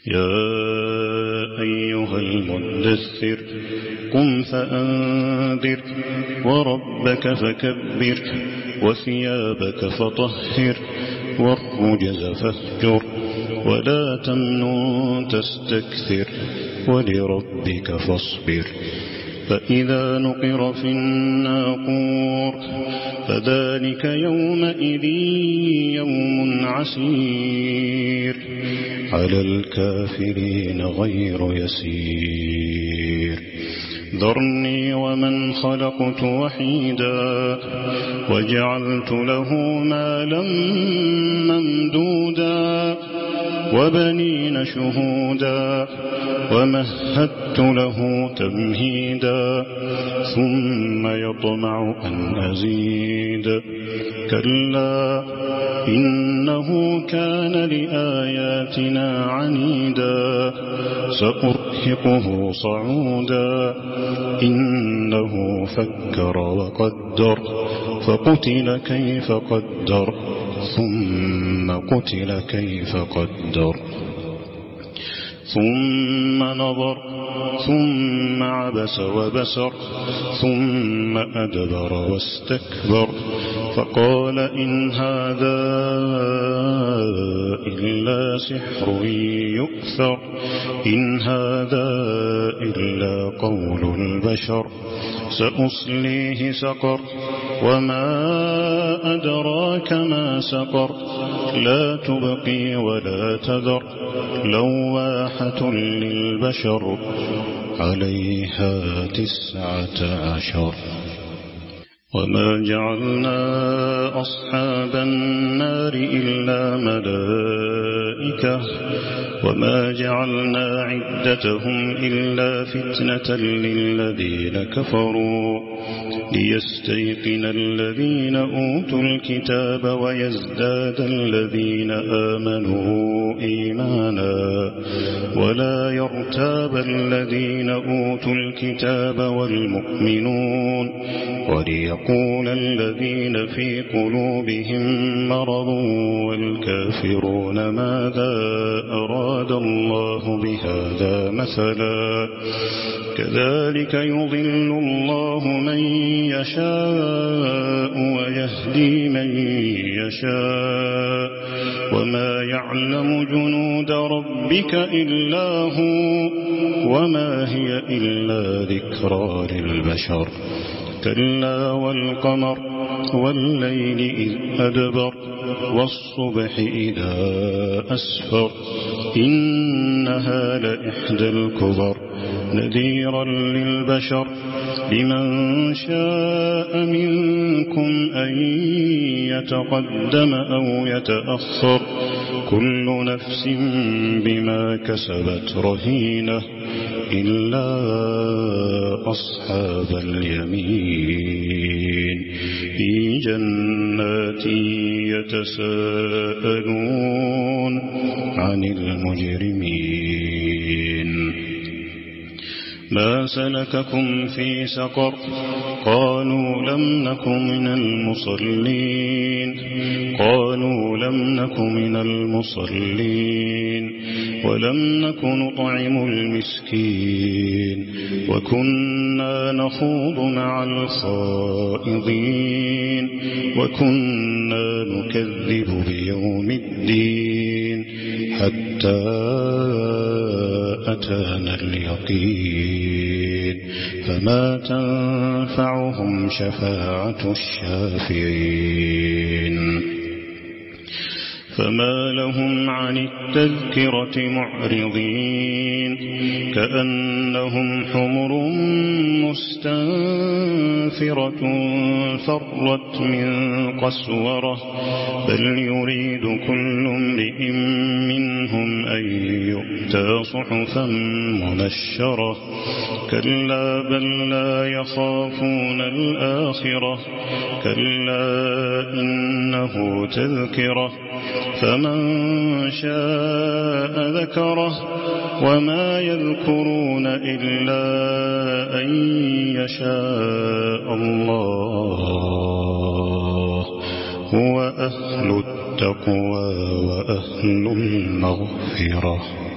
يا أيها المدثر قم فأنذر وربك فكبر وثيابك فطهر والرجز فاهجر ولا تمنن تستكثر ولربك فاصبر فإذا نقر في الناقور فذلك يومئذ يوم عسير على الكافرين غير يسير ذرني ومن خلقت وحيدا وجعلت له مالا ممدودا وبنين شهودا ومهدت له تمهيدا ثم يطمع أن أزيد كلا إنه كان لآياتنا عنيدا سأرهقه صعودا إنه فكر وقدر فقتل كيف قدر ثم قتل كيف قدر ثم نظر ثم عبس وبسر ثم أدبر واستكبر فقال إن هذا إلا سحر يؤثر إن هذا إلا قول البشر سأصليه سقر وما أدراك ما سقر لا تبقي ولا تذر لواحة للبشر عليها 19 وما جعلنا أصحاب النار إلا ملائكة وما جعلنا عدتهم إلا فتنة للذين كفروا ليستيقن الذين أوتوا الكتاب ويزداد الذين آمنوا إيمانا ولا يرتاب الذين أوتوا الكتاب والمؤمنون وليقول الذين في قلوبهم مرض والكافرون ماذا أراد الله بهذا مثلا كذلك يضل الله من يشاء ويهدي من يشاء وما يعلم جنود ربك إلا هو وما هي إلا ذكرى للبشر كلا والقمر والليل إذ أدبر والصبح إذا أسفر إنها لإحدى الكبر نذيرا للبشر لمن شاء منكم أن يتقدم أو يتأخر كل نفس بما كسبت رهينة إلا أصحاب اليمين في جنات يتساءلون عن المجرمين ما سلككم في سقر قالوا لم نك من المصلين قالوا لم نك من المصلين ولم نك نطعم المسكين وكنا نخوض مع الخائضين وكنا نكذب بيوم الدين حتى أتانا اليقين فما تنفعهم شفاعة الشافعين فما لهم عن التذكرة معرضين كأنهم حمر مستنفرة فرت من قسورة بل يريد كل امرئ منهم أن يؤتى صحفا منشرة كلا بل لا يخافون الآخرة كلا إنه تذكرة فمن شاء ذكره وما يذكرون إلا أن يشاء الله هو أهل التقوى وأهل المغفرة.